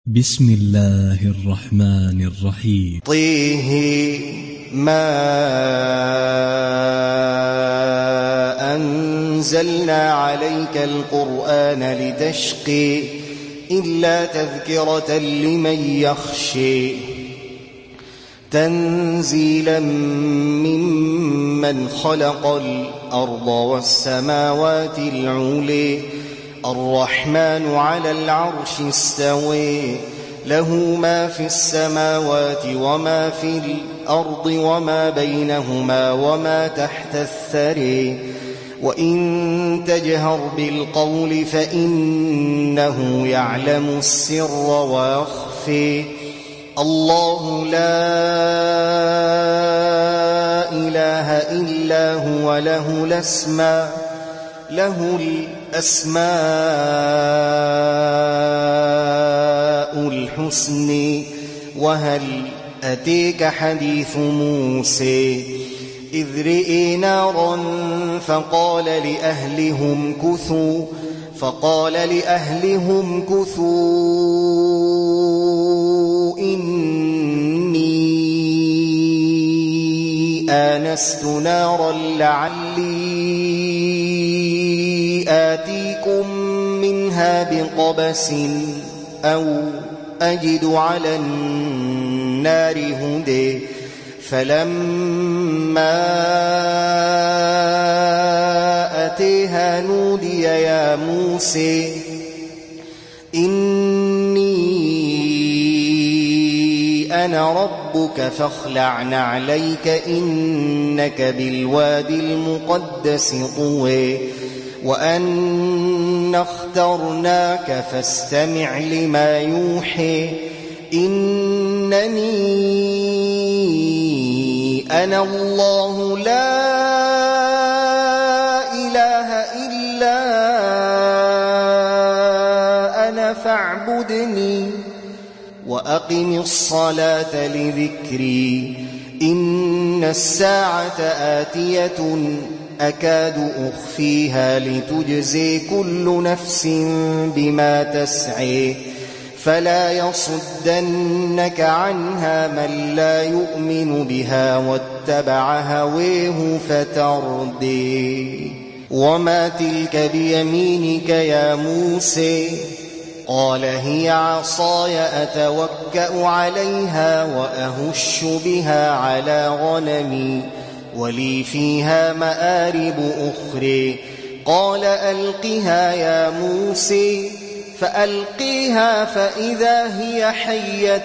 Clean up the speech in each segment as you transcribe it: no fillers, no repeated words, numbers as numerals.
بسم الله الرحمن الرحيم. طه ما أنزلنا عليك القرآن لتشقي إلا تذكرة لمن يخشي تنزيلا ممن خلق الأرض والسماوات العلي الرحمن على العرش استوي له ما في السماوات وما في الأرض وما بينهما وما تحت الثري وإن تجهر بالقول فإنه يعلم السر ويخفي الله لا إله إلا هو له الأسماء الحسن وهل أتيك حديث موسى إذ رئي نارا فقال لأهلهم كثوا إني آنست نارا لعلي آتيكم منها بقبس أو أجد على النار هدى فلما أتيها نودي يا موسى إني أنا ربك فاخلع نعليك إنك بالوادي المقدس طوى وأنا اخترناك فاستمع لما يوحى إنني أنا الله لا إله إلا أنا فاعبدني وأقم الصلاة لذكري إن الساعة آتية أكاد أخفيها لتجزي كل نفس بما تسعي فلا يصدنك عنها من لا يؤمن بها واتبع هويه فتردي وما تلك بيمينك يا موسى قال هي عصاي أتوكأ عليها وأهش بها على غنمي ولي فيها مآرب أخرى قال ألقها يا موسى فألقيها فإذا هي حية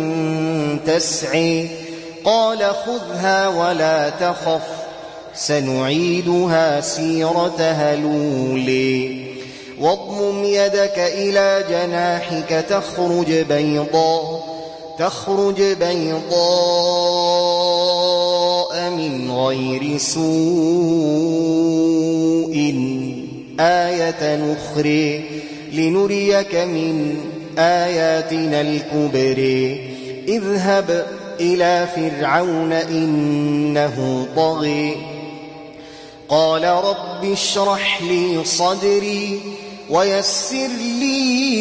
تسعي قال خذها ولا تخف سنعيدها سيرتها الأولى واضمم يدك إلى جناحك تخرج بيضاء من غير سوء آية أخرى لنريك من آياتنا الكبرى اذهب إلى فرعون إنه طغى قال رب اشرح لي صدري ويسر لي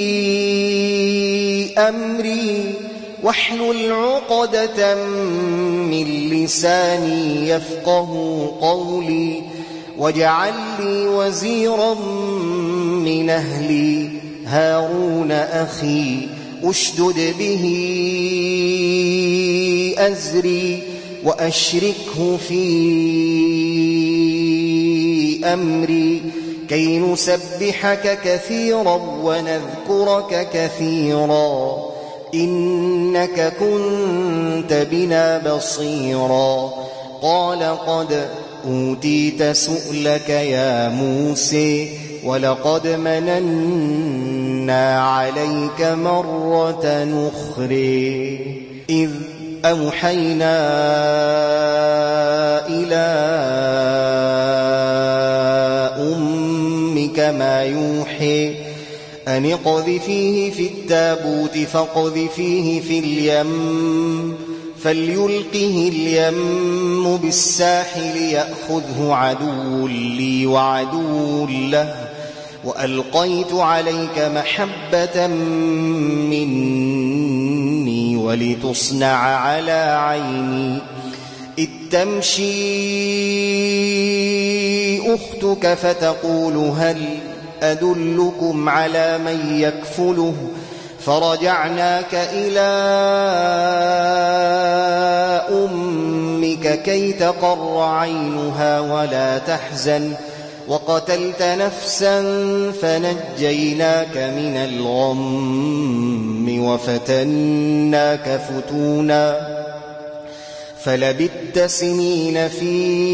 أمري واحلل عقدة من لساني يفقه قولي واجعل لي وزيرا من أهلي هارون أخي أشدد به أزري وأشركه في أمري كي نسبحك كثيرا ونذكرك كثيرا إنك كنت بنا بصيرا قال قد أوتيت سؤلك يا موسى ولقد مننا عليك مرة أخرى إذ أوحينا إلى أمك ما يوحي أن اقذفيه في التابوت فاقذفيه في اليم فليلقه اليم بالساحل يأخذه عدو لي وعدو له وألقيت عليك محبة مني ولتصنع على عيني إذ تمشي أختك فتقول هل أدلكم على من يكفله فرجعناك إلى أمك كي تقر عينها ولا تحزن وقتلت نفسا فنجيناك من الغم وفتناك فتونا فلبثت سنين في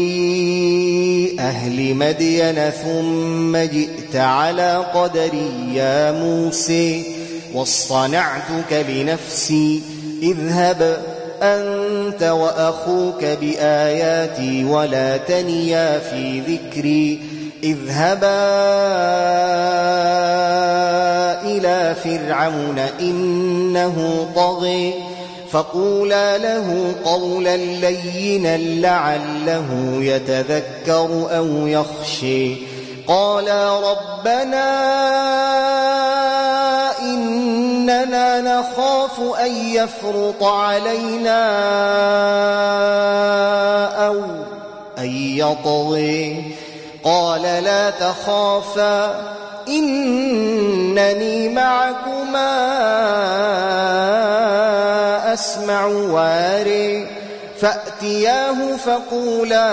أهل مدين ثم جئت على قدري يا موسى واصطنعتك لنفسي اذهب أنت وأخوك بآياتي ولا تنيا في ذكري اذهبا إلى فرعون إنه طغى فقولا له قولا لينا لعله يتذكر أو يخشى قالا ربنا إننا نخاف أن يفرط علينا أو أن يطغى قال لا تخافا إنني معكما أسمع واري فأتياه فقولا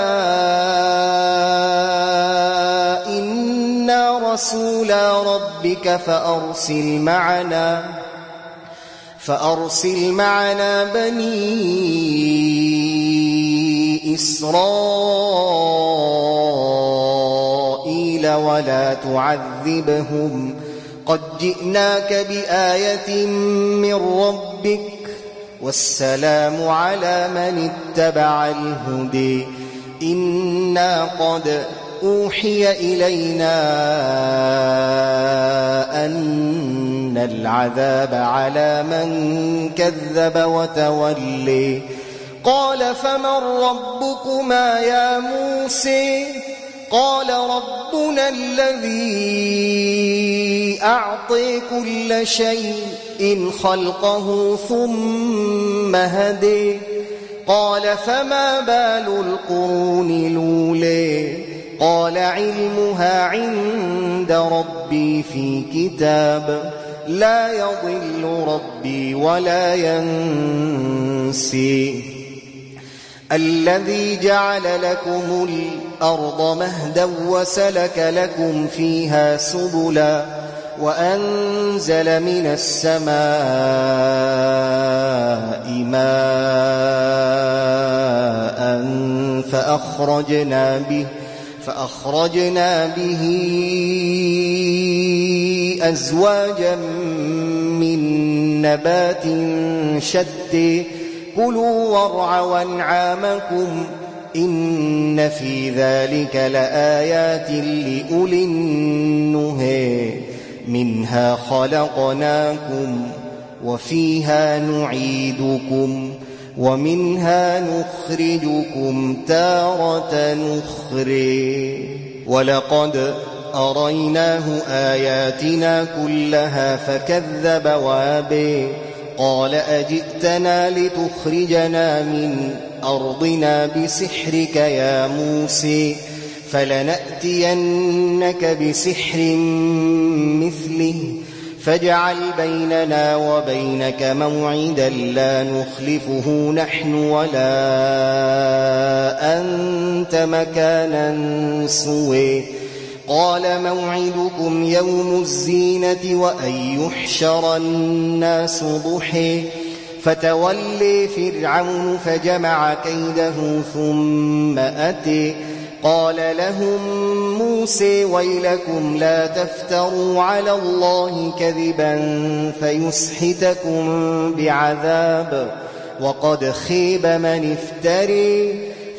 إنا رسولا ربك فأرسل معنا بني إسرائيل ولا تعذبهم قد جئناك بآية من ربك والسلام على من اتبع الهدى إنا قد أوحي إلينا أن العذاب على من كذب وتولي قال فمن ربكما يا موسى قال ربنا الذي أعطي كل شيء خلقه ثم هدي قال فما بال القرون الأولى قال علمها عند ربي في كتاب لا يضل ربي ولا ينسي الذي جعل لكم الأرض مهدا وسلك لكم فيها سبلا وأنزل من السماء ماء فأخرجنا به أزواجا من نبات شتى كلوا وارعوا أنعامكم إن في ذلك لآيات لأولي النهى منها خلقناكم وفيها نعيدكم ومنها نخرجكم تارة أخرى ولقد أريناه آياتنا كلها فكذب وابى قال أجئتنا لتخرجنا من أرضنا بسحرك يا موسى فلنأتينك بسحر مثله فاجعل بيننا وبينك موعدا لا نخلفه نحن ولا أنت مكانا سوى قال موعدكم يوم الزينة وأن يحشر الناس ضحى فتولي فرعون فجمع كيده ثم أتى قال لهم موسى ويلكم لا تفتروا على الله كذبا فيسحتكم بعذاب وقد خيب من افتري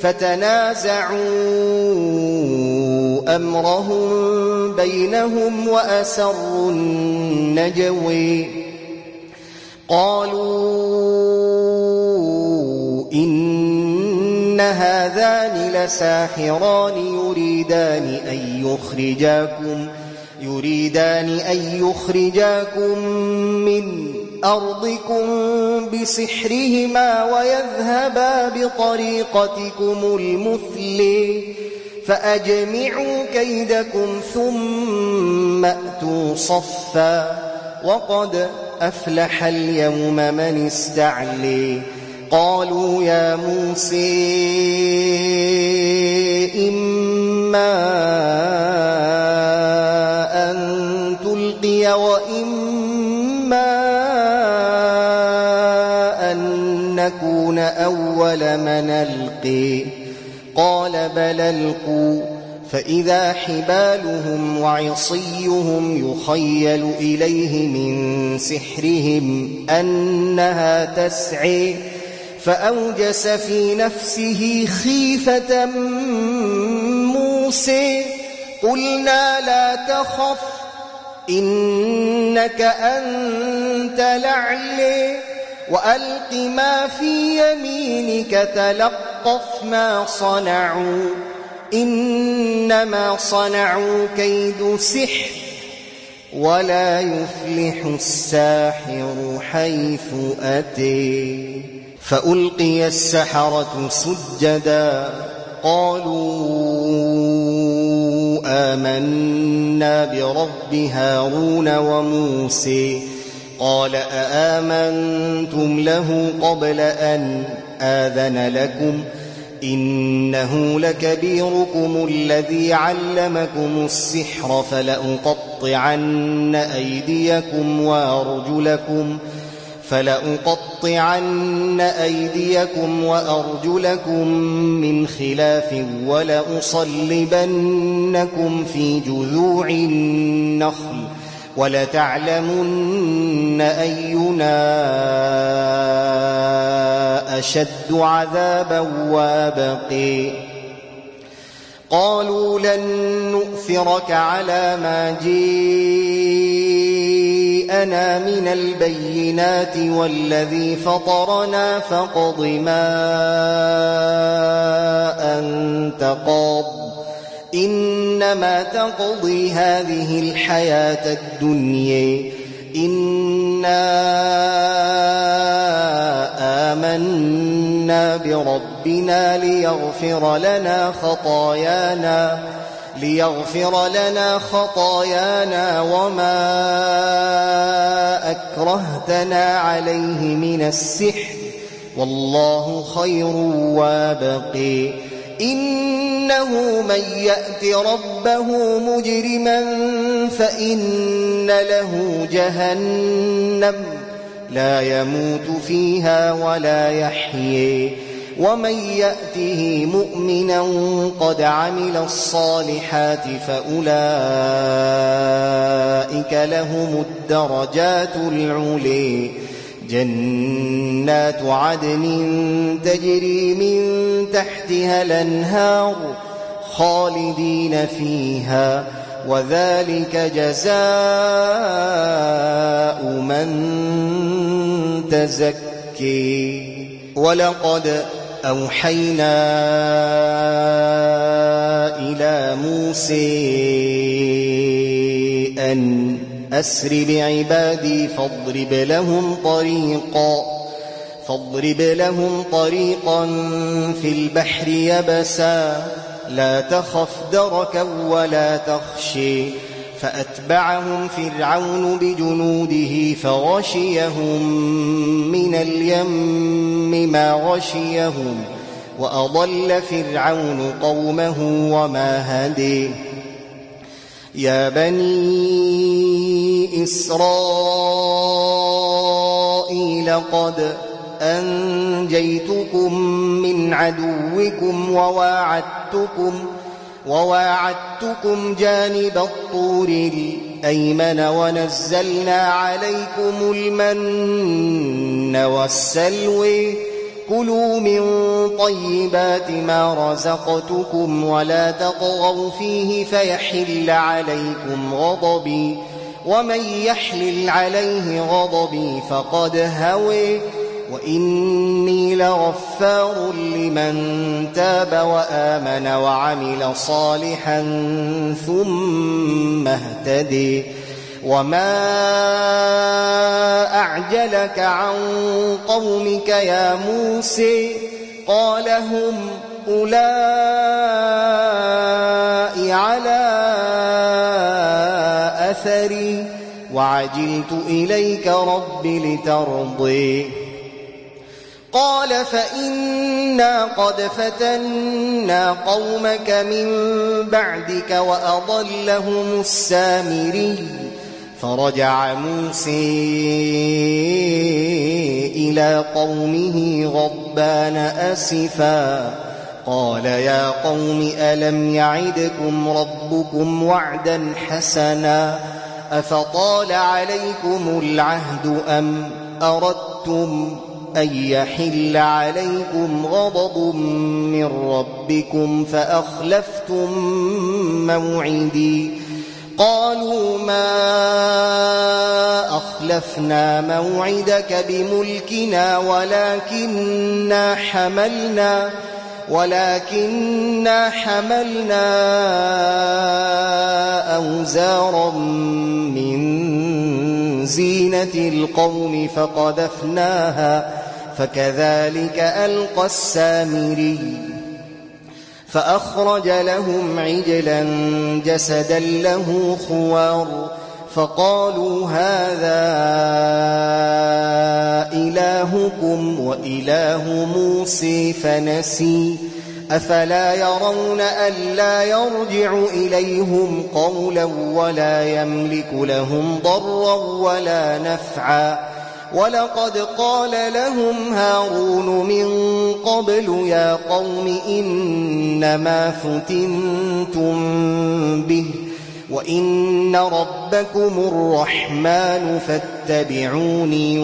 فتنازعوا أمرهم بينهم وأسروا النجوى قالوا إن هذان لساحران يريدان أن يخرجاكم من أرضكم بسحرهما ويذهبا بطريقتكم المثل فأجمعوا كيدكم ثم أتوا صفا وقد أفلح اليوم من استعلي قالوا يا موسى إما أن تلقي وإما أن نكون أول من ألقي قال بل ألقوا فإذا حبالهم وعصيهم يخيل إليه من سحرهم أنها تسعي فأوجس في نفسه خيفة موسى قلنا لا تخف إنك أنت الأعلى وألق ما في يمينك تلقف ما صنعوا إنما صنعوا كيد سحر ولا يفلح الساحر حيث أتي فألقي السحرة سجدا قالوا آمنا برب هارون وموسى قال أآمنتم له قبل أن آذن لكم إنه لكبيركم الذي علمكم السحر فلأقطعن أيديكم وأرجلكم من خلاف ولأصلبنكم في جذوع النخل ولتعلمن أينا أشد عذابا وابقي قالوا لن نؤثرك على ما جاءنا من البينات والذي فطرنا فاقض ما أنت قاض إنما تقضي هذه الحياة الدنيا إنا آمنا بربنا ليغفر لنا خطايانا وما أكرهتنا عليه من السحر والله خير وابقي إنه من يأت ربه مجرما فإن له جهنم لا يموت فيها ولا يحيي ومن يأته مؤمنا قد عمل الصالحات فأولئك لهم الدرجات العلي جنات عدن تجري من تحتها الأنهار خالدين فيها وذلك جزاء من تزكي ولقد أوحينا إلى موسى أن أسر بعبادي فاضرب لهم طريقا في البحر يبسا لا تخف دركا ولا تخشي فأتبعهم فرعون بجنوده فغشيهم من اليم ما غشيهم وأضل فرعون قومه وما هدي يا بني إسرائيل قد أنجيتكم من عدوكم وواعدتكم جانب الطور الأيمن ونزلنا عليكم المن والسلوى كلوا من طيبات ما رزقتكم ولا تطغوا فيه فيحل عليكم غضبي ومن يحلل عليه غضبي فقد هوى وإني لغفار لمن تاب وآمن وعمل صالحا ثم اهتدي وما أعجلك عن قومك يا موسى قال هم أولئك على أثري وعجلت إليك رب لترضي قال فإنا قد فتنا قومك من بعدك وأضلهم السامري فرجع موسى إلى قومه غضبان أسفا قال يا قوم ألم يعدكم ربكم وعدا حسنا أفطال عليكم العهد أم أردتم أن يحل عليكم غضب من ربكم فأخلفتم موعدي قالوا ما أخلفنا موعدك بملكنا ولكننا حملنا أوزارا من زينة القوم فقذفناها فكذلك ألقى السامري فأخرج لهم عجلا جسدا له خوار فقالوا هذا إلهكم وإله موسى فنسي أفلا يرون ألا يرجع إليهم قولا ولا يملك لهم ضرا ولا نفعا ولقد قال لهم هارون من قبل يا قوم إنما فتنتم به وإن ربكم الرحمن فاتبعوني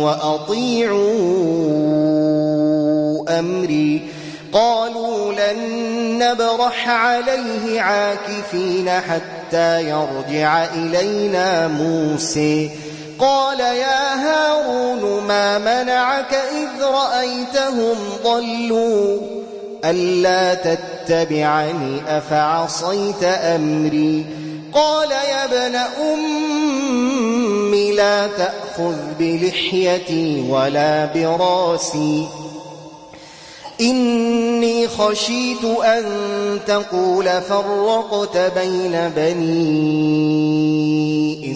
وأطيعوا أمري قالوا لن نبرح عليه عاكفين حتى يرجع إلينا موسى قال يا هارون ما منعك إذ رأيتهم ضلوا ألا تتبعني أفعصيت أمري قال يا ابن أم لا تأخذ بلحيتي ولا براسي إني خشيت أن تقول فرقت بين بني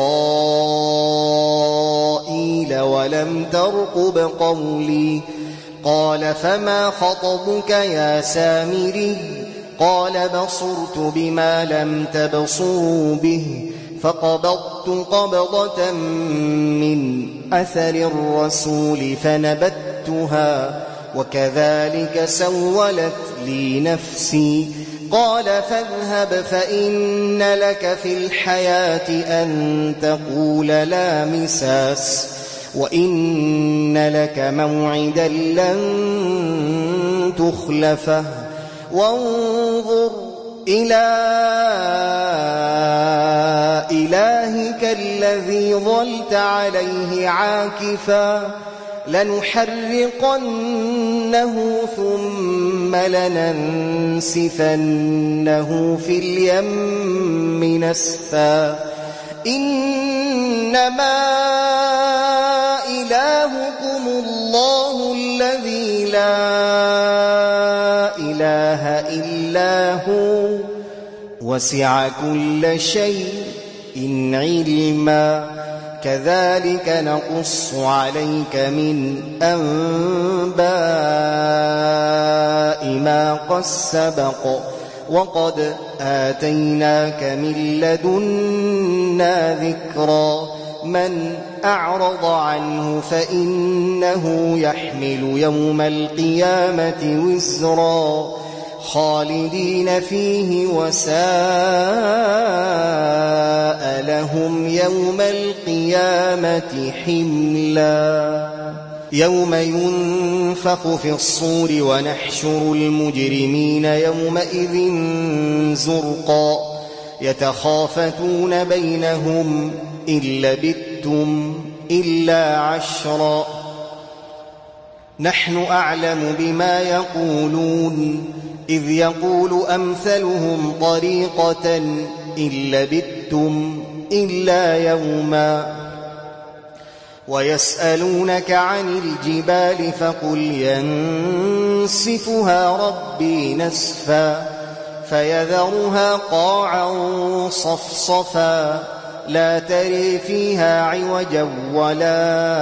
إسرائيل ولم ترقب قولي قال فما خطبك يا سامري قال بصرت بما لم تبصروا به فقبضت قبضة من أثر الرسول فنبتها وكذلك سولت لي نفسي قال فاذهب فإن لك في الحياة أن تقول لا مساس وإن لك موعدا لن تخلفه وانظر إلى إلهك الذي ظلت عليه عاكفا لنحرقنه ثم لننسفنه في اليم نسفا إنما إلهكم الله الذي لا إله إلا هو وسع كل شيء علما كذلك نقص عليك من أنباء ما قد سبق وقد آتيناك من لدنا ذكرا من أعرض عنه فإنه يحمل يوم القيامة وزرا خالدين فيه وساء لهم يوم القيامة حملا يوم ينفخ في الصور ونحشر المجرمين يومئذ زرقا يتخافتون بينهم إن لبثتم إلا عشرا نحن أعلم بما يقولون إذ يقول أمثلهم طريقة إن لبثتم إلا يوما ويسألونك عن الجبال فقل ينسفها ربي نسفا فيذرها قاعا صفصفا لا تري فيها عوجا ولا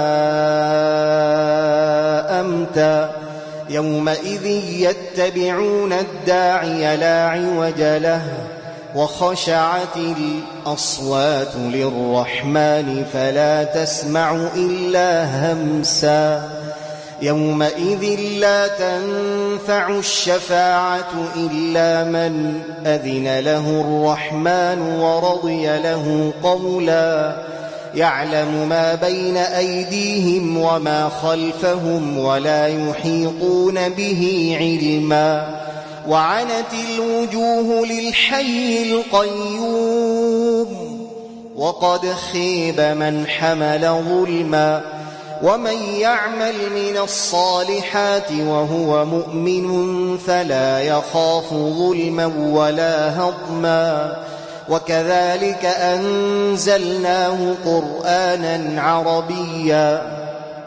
أمتا يومئذ يتبعون الداعي لا عوج له وخشعت الأصوات للرحمن فلا تسمع إلا همسا يومئذ لا تنفع الشفاعة إلا من أذن له الرحمن ورضي له قولا يعلم ما بين أيديهم وما خلفهم ولا يحيطون به علما وعنت الوجوه للحي القيوم وقد خيب من حمل ظلما ومن يعمل من الصالحات وهو مؤمن فلا يخاف ظلما ولا هضما وكذلك أنزلناه قرآنا عربيا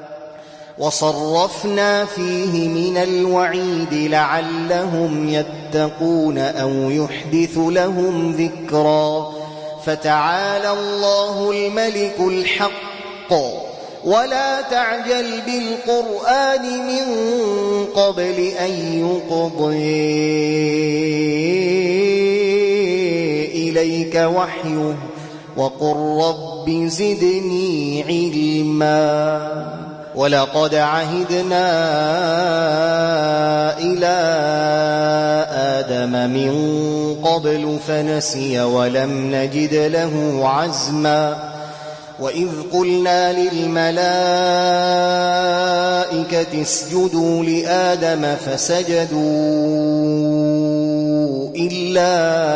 وصرفنا فيه من الوعيد لعلهم يتقون أو يحدث لهم ذكرا فتعالى الله الملك الحق ولا تعجل بالقرآن من قبل أن يقضي إليك وحيه وقل رب زدني علما ولقد عهدنا إلى آدم من قبل فنسي ولم نجد له عزما وإذ قلنا للملائكة اسجدوا لآدم فسجدوا إلا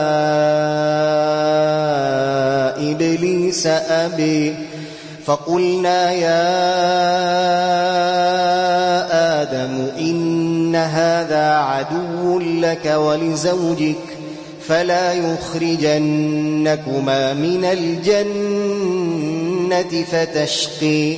إبليس أبي فقلنا يا آدم إن هذا عدو لك ولزوجك فلا يخرجنكما من الجنة فتشقي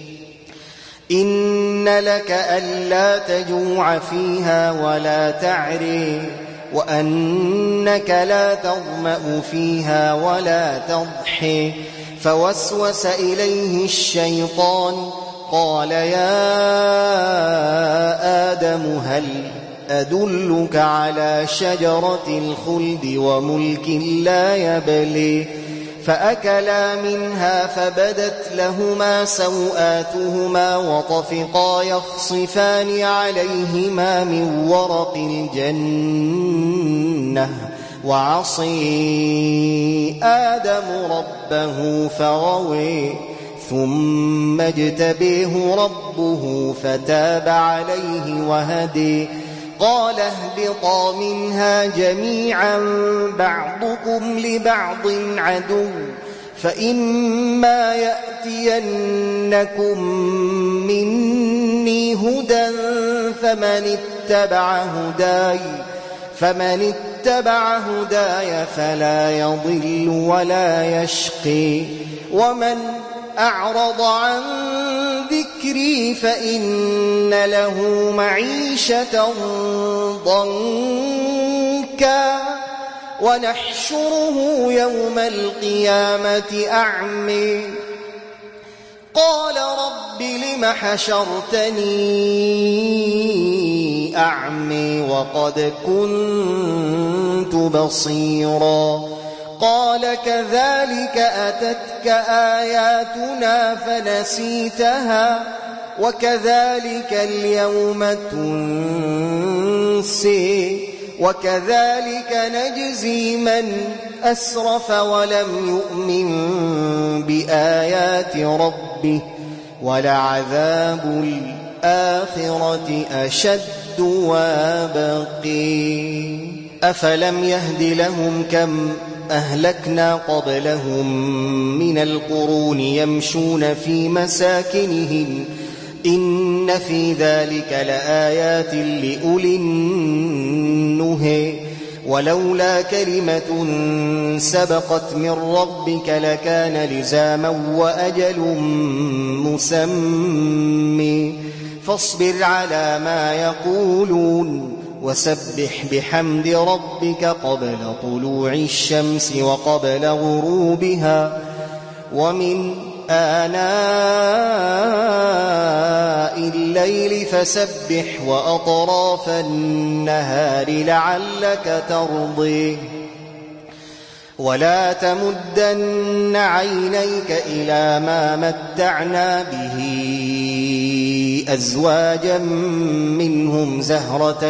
إن لك ألا تجوع فيها ولا تعري وأنك لا تظمأ فيها ولا تضحي فوسوس إليه الشيطان قال يا آدم هل أدلك على شجرة الخلد وملك لا يبلي فأكلا منها فبدت لهما سوآتهما وطفقا يخصفان عليهما من ورق الجنة وعصي آدم ربه فغوي ثم اجتبيه ربه فتاب عليه وهدي قال اهبطا منها جميعا بعضكم لبعض عدو فإما يأتينكم مني هدى فمن اتبع هداي فلا يضل ولا يشقي ومن أعرض عن ذكري فإن له معيشة ضنكا ونحشره يوم القيامة أعمي قال رب لم حشرتني أعمي وقد كنت بصيرا قال كذلك أتتك آياتنا فنسيتها وكذلك اليوم تنسي وكذلك نجزي من أسرف ولم يؤمن بآيات ربه ولعذاب الآخرة أشد وابقي أفلم يهد لهم كم أهلكنا قبلهم من القرون يمشون في مساكنهم إن في ذلك لآيات لأولي النهي ولولا كلمة سبقت من ربك لكان لزاما وأجل مسمى فاصبر على ما يقولون وسبح بحمد ربك قبل طلوع الشمس وقبل غروبها ومن آناء الليل فسبح وأطراف النهار لعلك ترضي ولا تمدن عينيك إلى ما متعنا به أزواجا منهم زهرة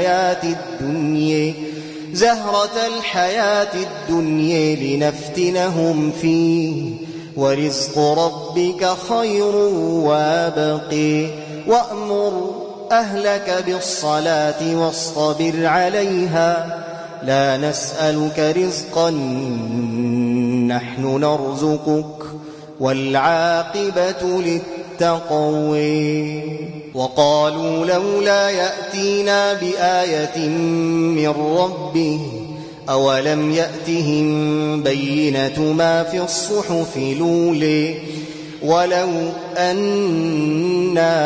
الحياة الدنيا لنفتنهم فيه ورزق ربك خير وابقي وأمر أهلك بالصلاة واصطبر عليها لا نسألك رزقا نحن نرزقك والعاقبة للتقوى وقالوا لولا يأتينا بآية من ربه أولم يأتهم بينة ما في الصحف الأولى ولو أنا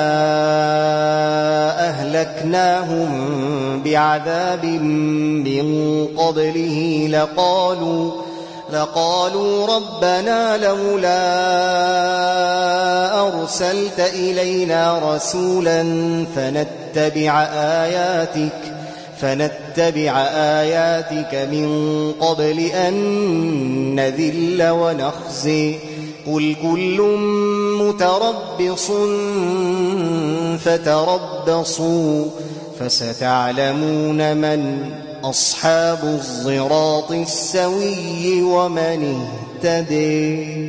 أهلكناهم بعذاب من قبله لقالوا ربنا لولا أرسلت إلينا رسولا فنتبع آياتك من قبل أن نذل ونخزي قل كل متربص فتربصوا فستعلمون من أصحاب الصراط السوي ومن اهتدي